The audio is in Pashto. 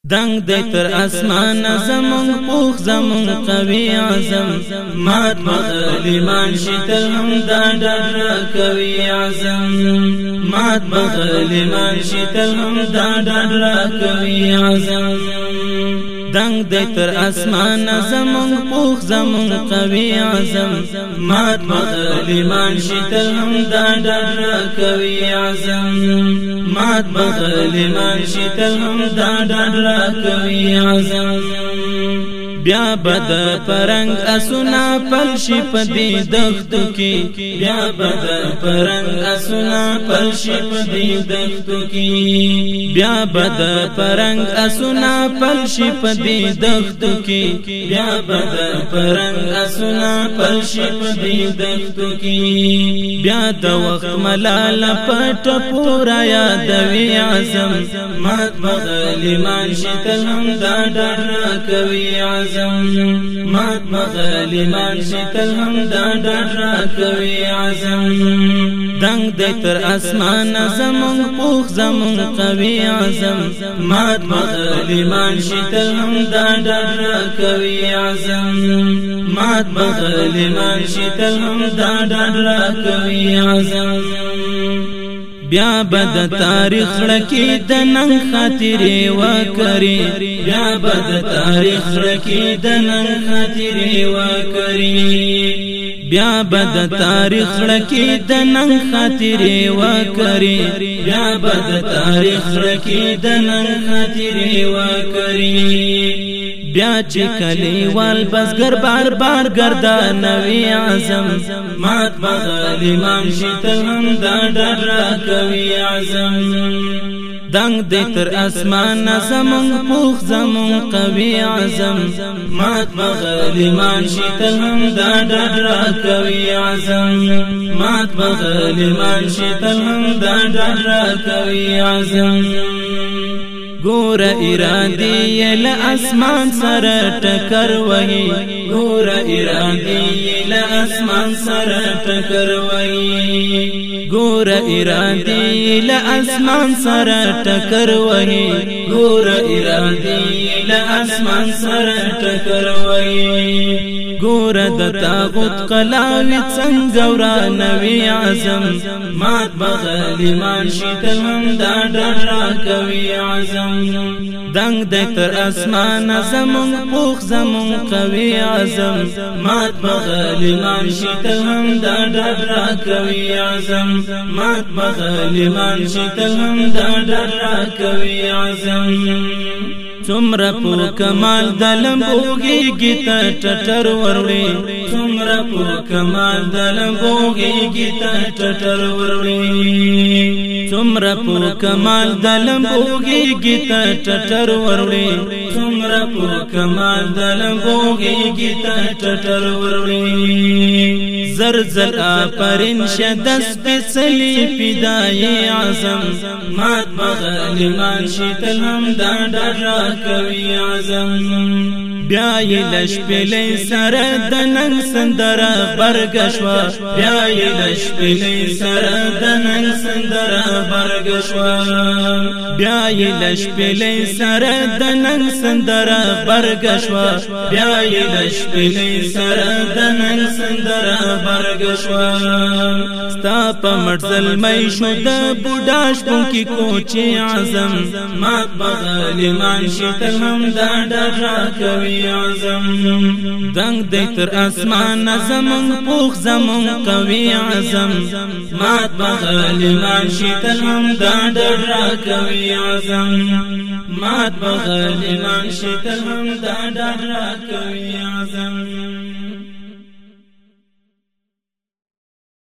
دنگ دی تر اسمان زمون پوخ زمون قوی عزم مات بغلیمان شتل هم دا ډر کوي عزم مات بغلیمان شتل هم دا ډر کوي عزم دنگ دی تر اسمان زمون پوخ زمون قوی عزم مات بغلیمان شتل هم دا ډر کوي عزم مات بغلیمان شتل هم دا ډر کوي عزم بیا بد پرنګ اسنا پلشي پدی دختو کی بیا بد پرنګ اسنا پلشي پدی دختو کی بیا بد پرنګ اسنا پلشي پدی دختو کی بیا بد پرنګ اسنا پلشي پدی دختو کی بیا د وخت ملال پټ پورا یادوي عزم مات بغلیمان شتل هم دا ډر کوي عزم مات بغلیمان شتل هم دا ډر کوي عزم دنگ دی تر اسمان زمون پوخ زمون قوی عزم مات بغلیمان شتل هم دا ډر کوي عزم مات بغلیمان شتل هم دا ډر کوي عزم بیا بد تاریخ لکی د نن خاطرې وکړي بیا بد تاریخ لکی د نن خاطرې وکړي بیا بد تاریخ لکی د نن خاطرې وکړي بیا بد تاریخ لکی د نن خاطرې وکړي بیا چې کلیوال بزګر بار بار ګردانوي عزم مات بغلیمان شتل هم دا ډر کوي عزم دنگ دی تر اسمان زمون پوخ زمون قوی عزم مات بغلیمان شتل هم دا ډر کوي عزم مات بغلیمان شتل هم دا ډر کوي عزم ګور ارادي ل اسمان سره ټکر وهي ګور ارادي ل اسمان سره ټکر وهي ګور ارادي ل اسمان سره ټکر وهي ګور ارادي ل اسمان سره ټکر وهي ګور د تاغوت قلاوي څنګه ورانوي عزم مات بغلیمان شتل هم دا ډر کوي عزم دنگ دی تر اسمان زمون پوخ زمون قوی عزم مات بغلیمان شتل هم دا ډر کوي عزم مات بغلیمان شتل هم دا ډر کوي عزم څومره په کمال د لمبوږي گیتا ټټر وروړي څومره په کمال د لمبوږي گیتا ټټر وروړي څومره په کمال د لمبوږي گیتا ټټر وروړي څومره په کمال د لمبوږي گیتا ټټر وروړي زرزل پرین شدس پسلی فدای عزم مات بغلیمان شتل هم دا ډر کوي عزم بیا یې لش پلې سره د نن سندره برګشوا بیا یې لش پلې سره د نن سندره برګشوا بیا یې لش پلې سره د نن سندره برګشوا بیا یې لش پلې سره د نن سندره برګشوا ستا په مرزل مې شو د بوډا شپون کې کوچي عزم مات بغلیمان شتل هم دا ډر کوي عزم دنگ دی تر اسمان زمون پوخ زمون قوی عزم مات بغلیمان شتل هم دا ډر کوي عزم مات بغلیمان شتل هم دا ډر کوي عزم